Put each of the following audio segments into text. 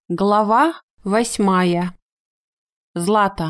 Глава 8. Злата.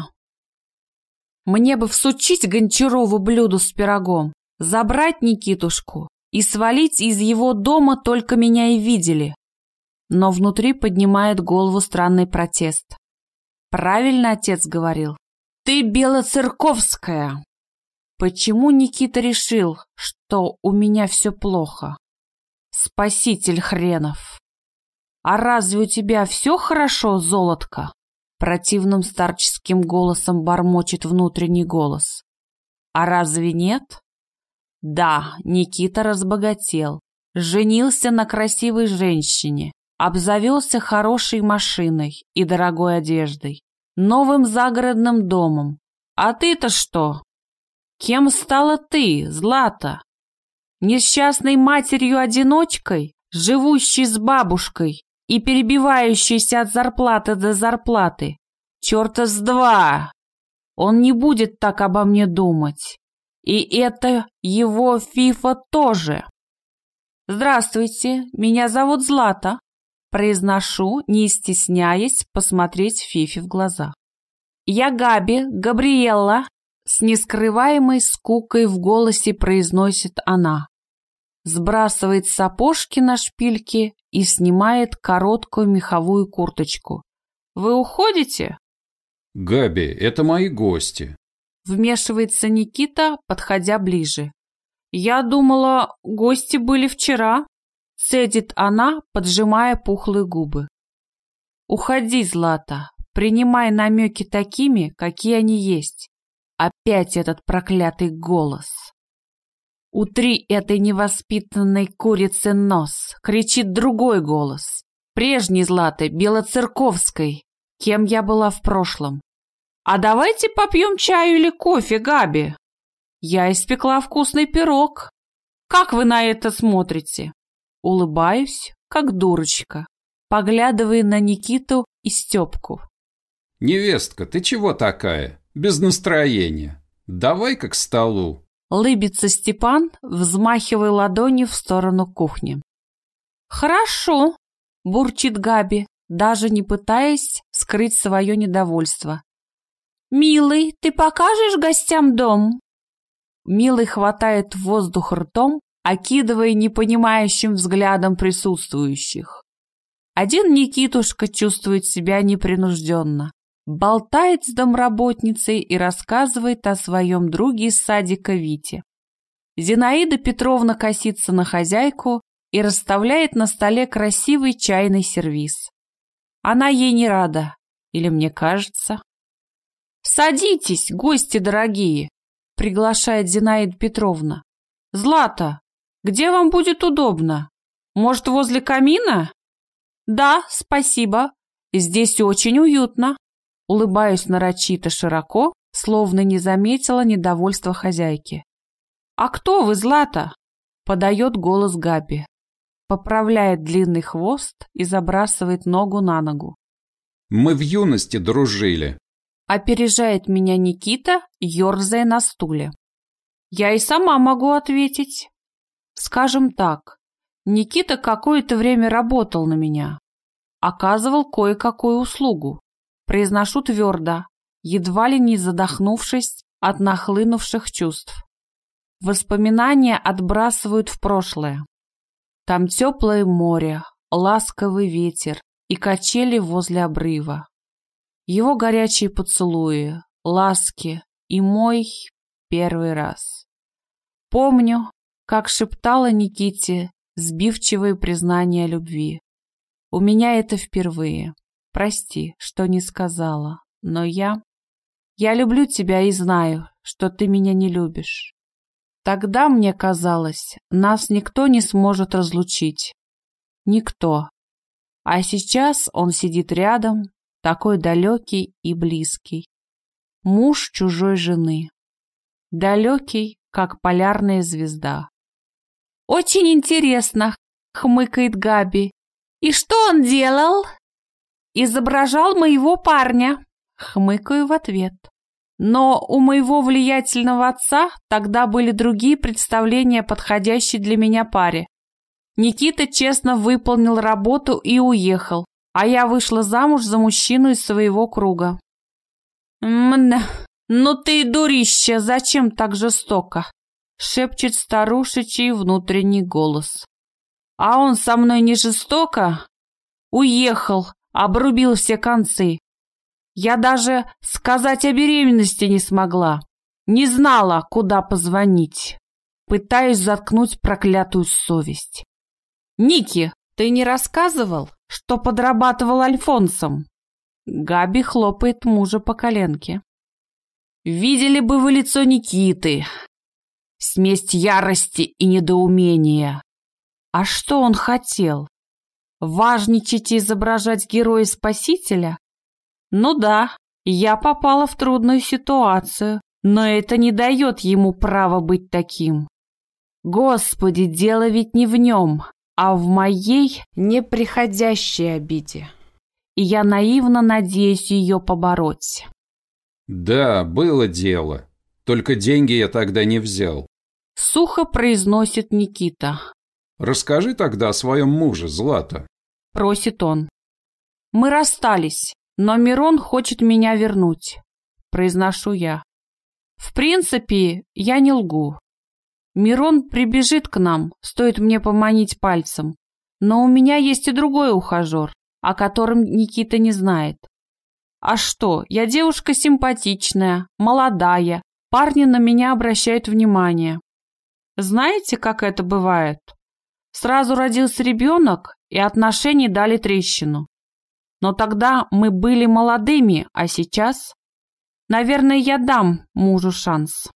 Мне бы всучить Гончарову блюдо с пирогом, забрать Никитушку и свалить из его дома, только меня и видели. Но внутри поднимает голову странный протест. Правильно отец говорил. Ты белоцерковская. Почему Никита решил, что у меня все плохо? Спаситель хренов. «А разве у тебя все хорошо, золотко?» Противным старческим голосом бормочет внутренний голос. «А разве нет?» Да, Никита разбогател, женился на красивой женщине, обзавелся хорошей машиной и дорогой одеждой, новым загородным домом. А ты-то что? Кем стала ты, Злата? Несчастной матерью-одиночкой, живущей с бабушкой и перебивающийся от зарплаты до зарплаты. Чёрта с два! Он не будет так обо мне думать. И это его фифа тоже. Здравствуйте, меня зовут Злата. Произношу, не стесняясь посмотреть Фифе в глаза. Я Габи, Габриэлла, с нескрываемой скукой в голосе произносит она. Сбрасывает сапожки на шпильки и снимает короткую меховую курточку. «Вы уходите?» «Габи, это мои гости», — вмешивается Никита, подходя ближе. «Я думала, гости были вчера», — цедит она, поджимая пухлые губы. «Уходи, Злата, принимай намеки такими, какие они есть. Опять этот проклятый голос». «Утри этой невоспитанной курице нос!» — кричит другой голос. Прежней Златы, белоцерковской, кем я была в прошлом. «А давайте попьем чаю или кофе, Габи. Я испекла вкусный пирог. Как вы на это смотрите?» Улыбаюсь, как дурочка, поглядывая на Никиту и Степку. «Невестка, ты чего такая? Без настроения. Давай-ка к столу». Лыбится Степан, взмахивая ладонью в сторону кухни. «Хорошо», — бурчит Габи, даже не пытаясь скрыть свое недовольство. «Милый, ты покажешь гостям дом?» Милый хватает воздух ртом, окидывая непонимающим взглядом присутствующих. Один Никитушка чувствует себя непринужденно. Болтает с домработницей и рассказывает о своем друге из садика Вите. Зинаида Петровна косится на хозяйку и расставляет на столе красивый чайный сервиз. Она ей не рада, или мне кажется. «Садитесь, гости дорогие», — приглашает Зинаида Петровна. «Злата, где вам будет удобно? Может, возле камина?» «Да, спасибо, здесь очень уютно». Улыбаюсь нарочито широко, словно не заметила недовольства хозяйки. «А кто вы, Злата?» — подает голос Габи. Поправляет длинный хвост и забрасывает ногу на ногу. «Мы в юности дружили». Опережает меня Никита, ерзая на стуле. Я и сама могу ответить. Скажем так, Никита какое-то время работал на меня. Оказывал кое-какую услугу. Произношу твердо, едва ли не задохнувшись от нахлынувших чувств. Воспоминания отбрасывают в прошлое. Там теплое море, ласковый ветер и качели возле обрыва. Его горячие поцелуи, ласки и мой первый раз. Помню, как шептала Никите сбивчивые признания любви. У меня это впервые. Прости, что не сказала, но я люблю тебя и знаю, что ты меня не любишь. Тогда мне казалось, нас никто не сможет разлучить. Никто. А сейчас он сидит рядом, такой далекий и близкий. Муж чужой жены. Далекий, как полярная звезда. «Очень интересно», — хмыкает Габи. «И что он делал?» «Изображал моего парня», — хмыкаю в ответ. Но у моего влиятельного отца тогда были другие представления о подходящей для меня паре. Никита честно выполнил работу и уехал, а я вышла замуж за мужчину из своего круга. Ну ты дурище, зачем так жестоко? Шепчет старушечий внутренний голос. А он со мной не жестоко? Уехал, обрубил все концы. Я даже сказать о беременности не смогла. Не знала, куда позвонить. Пытаюсь заткнуть проклятую совесть. Ники, ты не рассказывал, что подрабатывал альфонсом? Габи хлопает мужа по коленке. Видели бы вы лицо Никиты. Смесь ярости и недоумения. А что он хотел? Важничать и изображать героя-спасителя? Ну да, я попала в трудную ситуацию, но это не дает ему права быть таким. Господи, дело ведь не в нем, а в моей неприходящей обиде. И я наивно надеюсь ее побороть. Да, было дело. Только деньги я тогда не взял. Сухо произносит Никита. Расскажи тогда о своем муже, Злата. Просит он. Мы расстались, но Мирон хочет меня вернуть. Произношу я. В принципе, я не лгу. Мирон прибежит к нам, стоит мне поманить пальцем. Но у меня есть и другой ухажер, о котором Никита не знает. А что, я девушка симпатичная, молодая, парни на меня обращают внимание. Знаете, как это бывает? Сразу родился ребенок, и отношения дали трещину. Но тогда мы были молодыми, а сейчас... Наверное, я дам мужу шанс.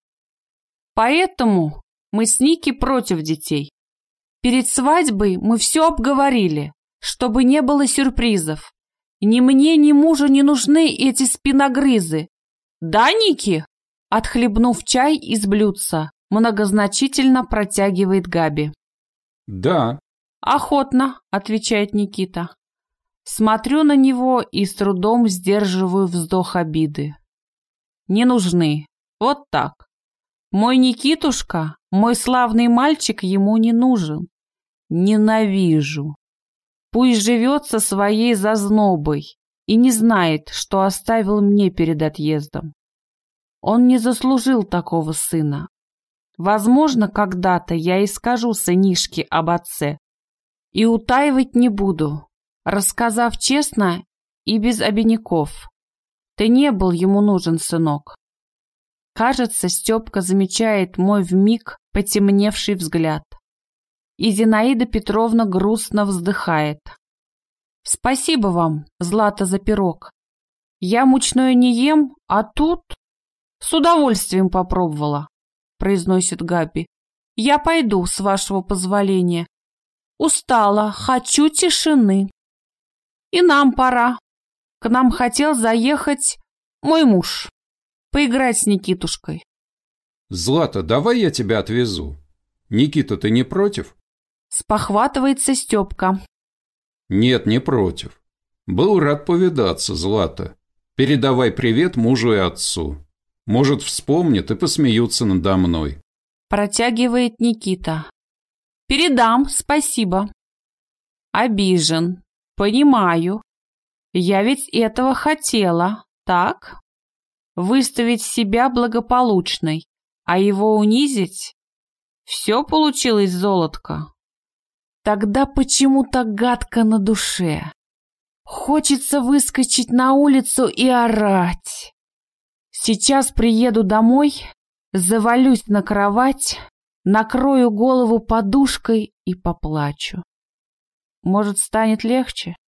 Поэтому мы с Ники против детей. Перед свадьбой мы все обговорили, чтобы не было сюрпризов. Ни мне, ни мужу не нужны эти спиногрызы. Да, Ники? Отхлебнув чай из блюдца, многозначительно протягивает Габи. Да. Охотно, отвечает Никита. Смотрю на него и с трудом сдерживаю вздох обиды. Не нужны. Вот так. Мой Никитушка, мой славный мальчик ему не нужен. Ненавижу. Пусть живет со своей зазнобой и не знает, что оставил мне перед отъездом. Он не заслужил такого сына. Возможно, когда-то я и скажу сынишке об отце. И утаивать не буду, рассказав честно и без обиняков. Ты не был ему нужен, сынок. Кажется, Степка замечает мой вмиг потемневший взгляд. И Зинаида Петровна грустно вздыхает. Спасибо вам, Злата, за пирог. Я мучное не ем, а тут... С удовольствием попробовала, произносит Габи. Я пойду, с вашего позволения. Устала, хочу тишины. И нам пора. К нам хотел заехать мой муж. Поиграть с Никитушкой. Злата, давай я тебя отвезу. Никита, ты не против? Спохватывается Степка. Нет, не против. Был рад повидаться, Злата. Передавай привет мужу и отцу. Может, вспомнят и посмеются надо мной. Протягивает Никита. Передам, спасибо. Обижен. Понимаю. Я ведь этого хотела, так? Выставить себя благополучной, а его унизить? Все получилось, золотко. Тогда почему так гадко на душе? Хочется выскочить на улицу и орать. Сейчас приеду домой, завалюсь на кровать, накрою голову подушкой и поплачу. Может, станет легче?